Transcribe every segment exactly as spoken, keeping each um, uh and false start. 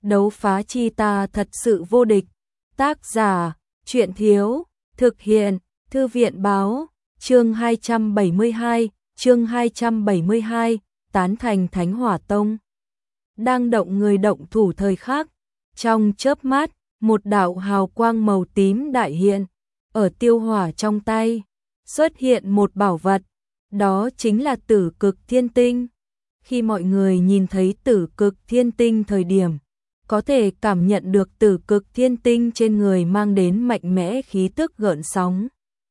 đấu phá chi ta thật sự vô địch. Tác giả, truyện thiếu, thực hiện, thư viện báo, chương hai trăm bảy mươi hai, chương hai trăm bảy mươi hai, tán thành Thánh Hỏa Tông. Đang động người động thủ thời khắc, trong chớp mắt, một đạo hào quang màu tím đại hiện, ở Tiêu Hỏa trong tay, xuất hiện một bảo vật, đó chính là Tử Cực Thiên Tinh. Khi mọi người nhìn thấy Tử Cực Thiên Tinh thời điểm, có thể cảm nhận được Tử Cực Thiên Tinh trên người mang đến mạnh mẽ khí tức gợn sóng.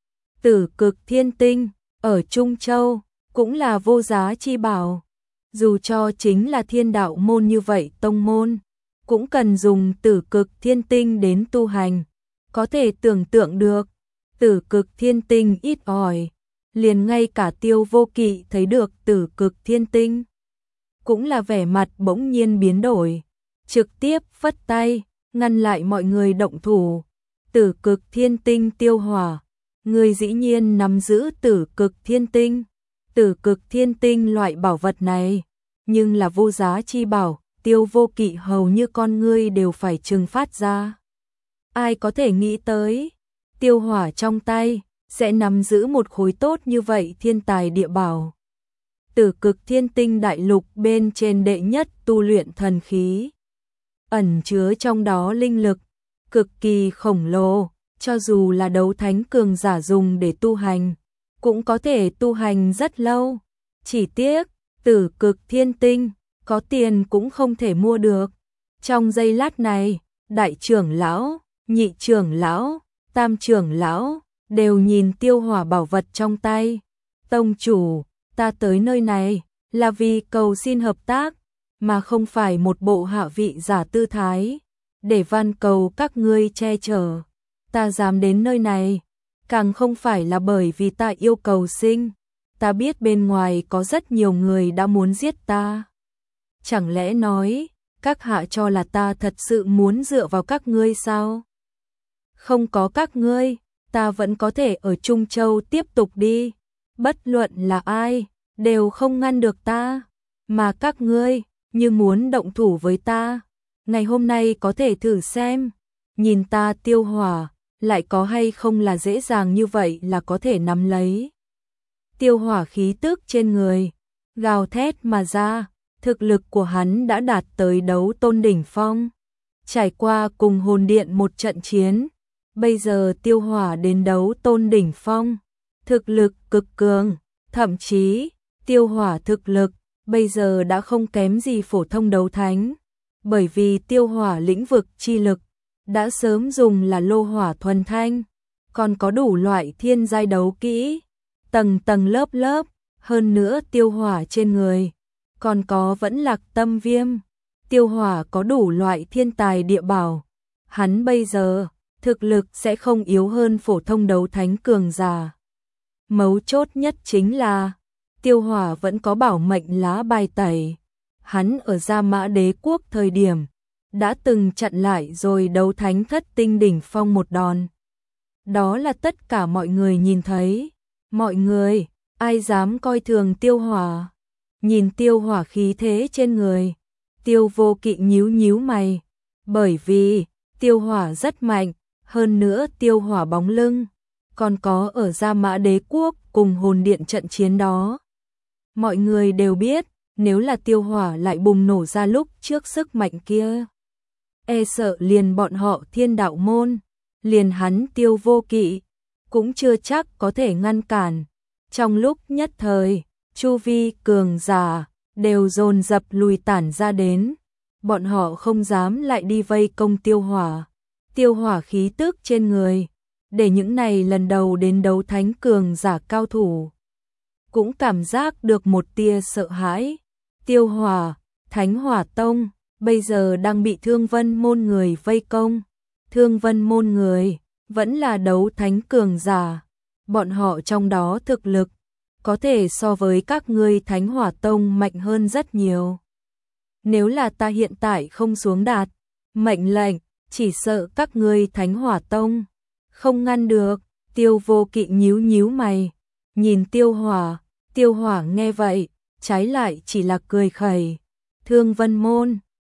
Tử Cực Thiên Tinh, ở Trung Châu, cũng là vô giá chi bảo. Dù cho chính là thiên đạo môn như vậy tông môn, cũng cần dùng Tử Cực Thiên Tinh đến tu hành. Có thể tưởng tượng được, Tử Cực Thiên Tinh ít ỏi, liền ngay cả Tiêu Vô Kỵ thấy được Tử Cực Thiên Tinh, cũng là vẻ mặt bỗng nhiên biến đổi, trực tiếp phất tay, ngăn lại mọi người động thủ. Tử Cực Thiên Tinh Tiêu Hỏa, người dĩ nhiên nắm giữ Tử Cực Thiên Tinh. Tử Cực Thiên Tinh loại bảo vật này, nhưng là vô giá chi bảo, Tiêu Vô Kỵ hầu như con ngươi đều phải trừng phát ra. Ai có thể nghĩ tới, Tiêu Hỏa trong tay sẽ nắm giữ một khối tốt như vậy thiên tài địa bảo. Tử Cực Thiên Tinh đại lục bên trên đệ nhất tu luyện thần khí, ẩn chứa trong đó linh lực cực kỳ khổng lồ, cho dù là đấu thánh cường giả dùng để tu hành, cũng có thể tu hành rất lâu. Chỉ tiếc, Tử Cực Thiên Tinh, có tiền cũng không thể mua được. Trong giây lát này, đại trưởng lão, nhị trưởng lão, tam trưởng lão, đều nhìn Tiêu Hỏa bảo vật trong tay. Tông chủ, ta tới nơi này, là vì cầu xin hợp tác, mà không phải một bộ hạ vị giả tư thái, để van cầu các ngươi che chở. Ta dám đến nơi này, càng không phải là bởi vì ta yêu cầu sinh. Ta biết bên ngoài có rất nhiều người đã muốn giết ta. Chẳng lẽ nói, các hạ cho là ta thật sự muốn dựa vào các ngươi sao? Không có các ngươi, ta vẫn có thể ở Trung Châu tiếp tục đi. Bất luận là ai, đều không ngăn được ta. Mà các ngươi, như muốn động thủ với ta, ngày hôm nay có thể thử xem. Nhìn ta Tiêu Hỏa, lại có hay không là dễ dàng như vậy là có thể nắm lấy. Tiêu Hỏa khí tức trên người, gào thét mà ra, thực lực của hắn đã đạt tới đấu tôn đỉnh phong. Trải qua cùng hồn điện một trận chiến, bây giờ Tiêu Hỏa đến đấu tôn đỉnh phong, thực lực cực cường, thậm chí, Tiêu Hỏa thực lực, bây giờ đã không kém gì phổ thông đấu thánh, bởi vì Tiêu Hỏa lĩnh vực chi lực, đã sớm dùng là lô hỏa thuần thanh, còn có đủ loại thiên giai đấu kỹ, tầng tầng lớp lớp, hơn nữa Tiêu Hỏa trên người, còn có vẫn Lạc Tâm Viêm. Tiêu Hỏa có đủ loại thiên tài địa bảo, hắn bây giờ, thực lực sẽ không yếu hơn phổ thông đấu thánh cường giả. Mấu chốt nhất chính là, Tiêu Hỏa vẫn có bảo mệnh lá bài tẩy, hắn ở Gia Mã Đế Quốc thời điểm, đã từng chặn lại rồi đấu thánh thất tinh đỉnh phong một đòn. Đó là tất cả mọi người nhìn thấy. Mọi người, ai dám coi thường Tiêu Hỏa? Nhìn Tiêu Hỏa khí thế trên người, Tiêu Vô Kỵ nhíu nhíu mày, bởi vì Tiêu Hỏa rất mạnh, hơn nữa Tiêu Hỏa bóng lưng, còn có ở Gia Mã Đế Quốc cùng hồn điện trận chiến đó. Mọi người đều biết, nếu là Tiêu Hỏa lại bùng nổ ra lúc trước sức mạnh kia, e sợ liền bọn họ Thiên Đạo môn, liền hắn Tiêu Vô Kỵ, cũng chưa chắc có thể ngăn cản. Trong lúc nhất thời, chu vi cường giả đều dồn dập lùi tản ra đến, bọn họ không dám lại đi vây công Tiêu Hỏa. Tiêu Hỏa khí tức trên người, để những này lần đầu đến đấu thánh cường giả cao thủ, cũng cảm giác được một tia sợ hãi. Tiêu Hỏa, Thánh Hỏa Tông, bây giờ đang bị Thương Vân môn người vây công. Thương Vân môn người, vẫn là đấu thánh cường giả, bọn họ trong đó thực lực, có thể so với các ngươi Thánh Hỏa Tông mạnh hơn rất nhiều. Nếu là ta hiện tại không xuống đạt mệnh lệnh, chỉ sợ các ngươi Thánh Hỏa Tông không ngăn được. Tiêu Vô Kỵ nhíu nhíu mày, nhìn Tiêu Hỏa. Tiêu Hỏa nghe vậy, trái lại chỉ là cười khẩy. Thương Vân môn,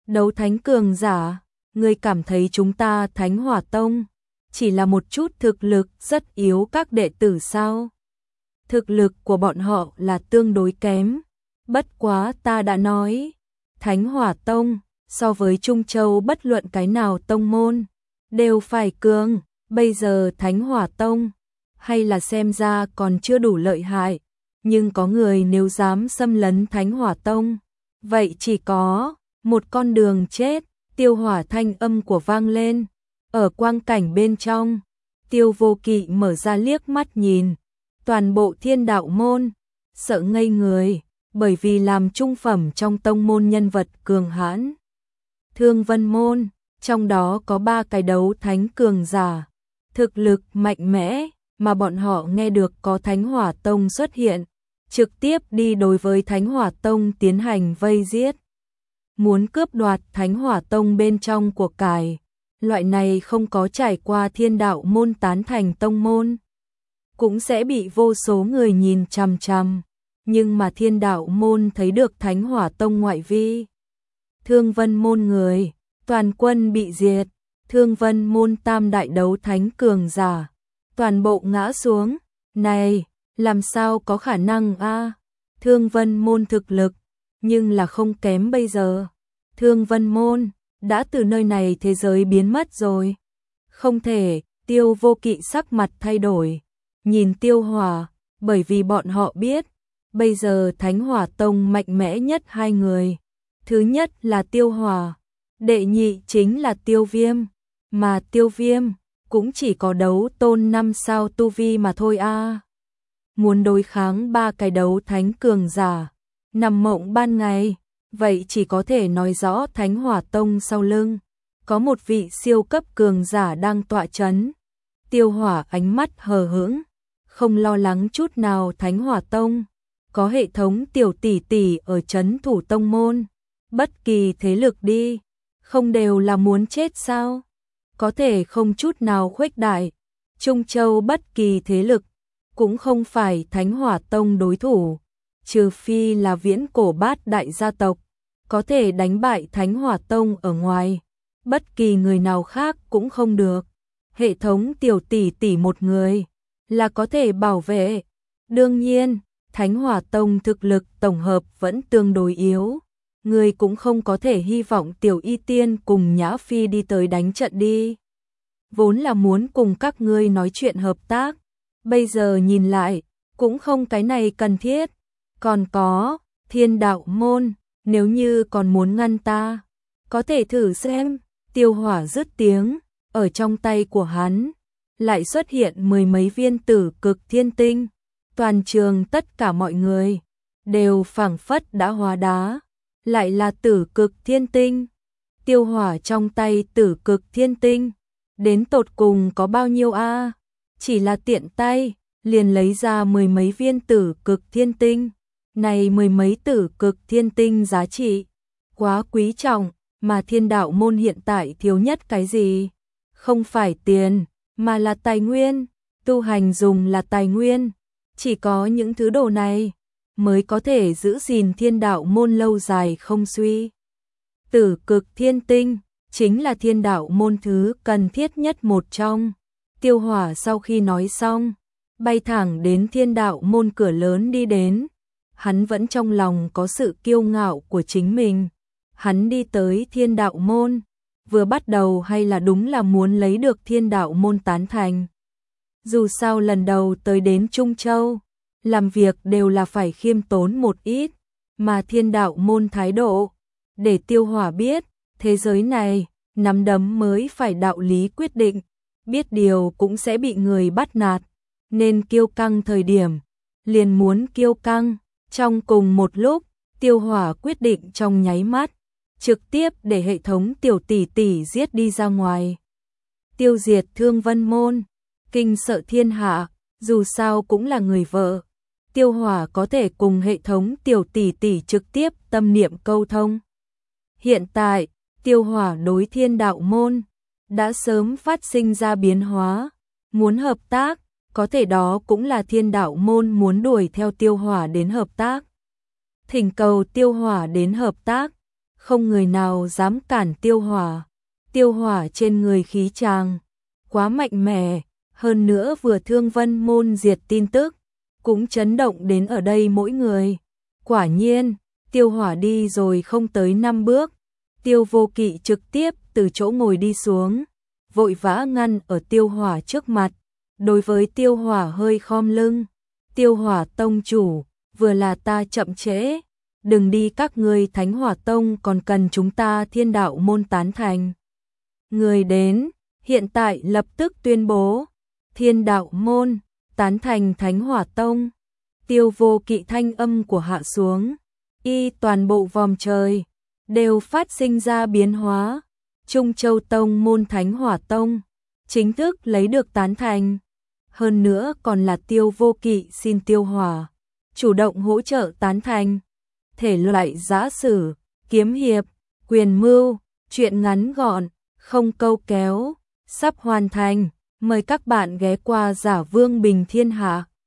Đấu thánh cường giả, ngươi cảm thấy chúng ta Thánh Hỏa Tông chỉ là một chút thực lực rất yếu các đệ tử sao? Thực lực của bọn họ là tương đối kém. Bất quá ta đã nói, Thánh Hỏa Tông so với Trung Châu bất luận cái nào tông môn đều phải cường. Bây giờ Thánh Hỏa Tông hay là xem ra còn chưa đủ lợi hại, nhưng có người nếu dám xâm lấn Thánh Hỏa Tông, vậy chỉ có một con đường chết. Tiêu Hỏa thanh âm của vang lên, ở quang cảnh bên trong, Tiêu Vô Kỵ mở ra liếc mắt nhìn, toàn bộ Thiên Đạo môn sợ ngây người, bởi vì làm trung phẩm trong tông môn nhân vật cường hãn. Thương Vân môn, trong đó có ba cái đấu thánh cường giả, thực lực mạnh mẽ, mà bọn họ nghe được có Thánh Hỏa Tông xuất hiện, trực tiếp đi đối với Thánh Hỏa Tông tiến hành vây giết. Muốn cướp đoạt Thánh Hỏa Tông bên trong của cải, loại này không có trải qua Thiên Đạo môn tán thành tông môn, cũng sẽ bị vô số người nhìn chằm chằm. Nhưng mà Thiên Đạo môn thấy được Thánh Hỏa Tông ngoại vi, Thương Vân môn người, toàn quân bị diệt, Thương Vân môn tam đại đấu thánh cường giả, toàn bộ ngã xuống. Này, làm sao có khả năng a? Thương Vân môn thực lực, nhưng là không kém bây giờ. Thương Vân môn đã từ nơi này thế giới biến mất rồi. Không thể, Tiêu Vô Kỵ sắc mặt thay đổi, nhìn Tiêu Hỏa, bởi vì bọn họ biết, bây giờ Thánh Hỏa Tông mạnh mẽ nhất hai người. Thứ nhất là Tiêu Hỏa, đệ nhị chính là Tiêu Viêm, mà Tiêu Viêm cũng chỉ có đấu tôn năm sao tu vi mà thôi a. Muốn đối kháng ba cái đấu thánh cường giả, nằm mộng ban ngày, vậy chỉ có thể nói rõ Thánh Hỏa Tông sau lưng có một vị siêu cấp cường giả đang tọa chấn. Tiêu Hỏa ánh mắt hờ hững, không lo lắng chút nào. Thánh Hỏa Tông có hệ thống tiểu tỷ tỷ ở trấn thủ tông môn, bất kỳ thế lực đi, không đều là muốn chết sao? Có thể không chút nào khuếch đại. Trung Châu bất kỳ thế lực cũng không phải Thánh Hỏa Tông đối thủ, trừ phi là viễn cổ bát đại gia tộc có thể đánh bại Thánh Hỏa Tông ở ngoài, bất kỳ người nào khác cũng không được. Hệ thống tiểu tỷ tỷ một người là có thể bảo vệ. Đương nhiên, Thánh Hỏa Tông thực lực tổng hợp vẫn tương đối yếu, người cũng không có thể hy vọng Tiểu Y Tiên cùng Nhã Phi đi tới đánh trận đi. Vốn là muốn cùng các ngươi nói chuyện hợp tác, bây giờ nhìn lại, cũng không cái này cần thiết. Còn có, Thiên Đạo môn, nếu như còn muốn ngăn ta, có thể thử xem. Tiêu Hỏa dứt tiếng, ở trong tay của hắn lại xuất hiện mười mấy viên tử cực thiên tinh. Toàn trường tất cả mọi người đều phảng phất đã hóa đá, lại là tử cực thiên tinh. Tiêu Hỏa trong tay tử cực thiên tinh, đến tột cùng có bao nhiêu a? Chỉ là tiện tay liền lấy ra mười mấy viên tử cực thiên tinh. Này mười mấy tử cực thiên tinh giá trị quá quý trọng, mà Thiên Đạo môn hiện tại thiếu nhất cái gì? Không phải tiền, mà là tài nguyên. Tu hành dùng là tài nguyên, chỉ có những thứ đồ này mới có thể giữ gìn Thiên Đạo môn lâu dài không suy. Tử cực thiên tinh chính là Thiên Đạo môn thứ cần thiết nhất một trong. Tiêu Hỏa sau khi nói xong, bay thẳng đến Thiên Đạo môn cửa lớn đi đến. Hắn vẫn trong lòng có sự kiêu ngạo của chính mình. Hắn đi tới Thiên Đạo môn, vừa bắt đầu hay là đúng là muốn lấy được Thiên Đạo môn tán thành. Dù sao lần đầu tới đến Trung Châu, làm việc đều là phải khiêm tốn một ít, mà Thiên Đạo môn thái độ để Tiêu Hỏa biết, thế giới này nắm đấm mới phải đạo lý quyết định, biết điều cũng sẽ bị người bắt nạt, nên kiêu căng thời điểm liền muốn kiêu căng. Trong cùng một lúc, Tiêu Hỏa quyết định trong nháy mắt trực tiếp để hệ thống tiểu tỷ tỷ giết đi ra ngoài, tiêu diệt Thương Vân môn, kinh sợ thiên hạ. Dù sao cũng là người vợ, Tiêu Hỏa có thể cùng hệ thống tiểu tỷ tỷ trực tiếp tâm niệm câu thông. Hiện tại, Tiêu Hỏa đối Thiên Đạo môn đã sớm phát sinh ra biến hóa, muốn hợp tác, có thể đó cũng là Thiên Đạo môn muốn đuổi theo Tiêu Hỏa đến hợp tác. Thỉnh cầu Tiêu Hỏa đến hợp tác, không người nào dám cản Tiêu Hỏa. Tiêu Hỏa trên người khí tràng quá mạnh mẽ, hơn nữa vừa thương Vân Môn diệt tin tức, cũng chấn động đến ở đây mỗi người. Quả nhiên, Tiêu Hỏa đi rồi không tới năm bước, Tiêu Vô Kỵ trực tiếp từ chỗ ngồi đi xuống, vội vã ngăn ở Tiêu Hỏa trước mặt, đối với Tiêu Hỏa hơi khom lưng. Tiêu Hỏa tông chủ, vừa là ta chậm trễ, đừng đi, các ngươi Thánh Hỏa Tông còn cần chúng ta Thiên Đạo môn tán thành. Người đến, hiện tại lập tức tuyên bố, Thiên Đạo môn tán thành Thánh Hỏa Tông. Tiêu Vô Kỵ thanh âm của hạ xuống, y toàn bộ vòm trời đều phát sinh ra biến hóa. Trung Châu Tông môn Thánh Hỏa Tông chính thức lấy được tán thành, hơn nữa còn là Tiêu Vô Kỵ xin Tiêu Hỏa chủ động hỗ trợ tán thành. Thể loại giã sử, kiếm hiệp, quyền mưu, truyện ngắn gọn, không câu kéo, sắp hoàn thành. Mời các bạn ghé qua Giả Vương Bình Thiên Hạ.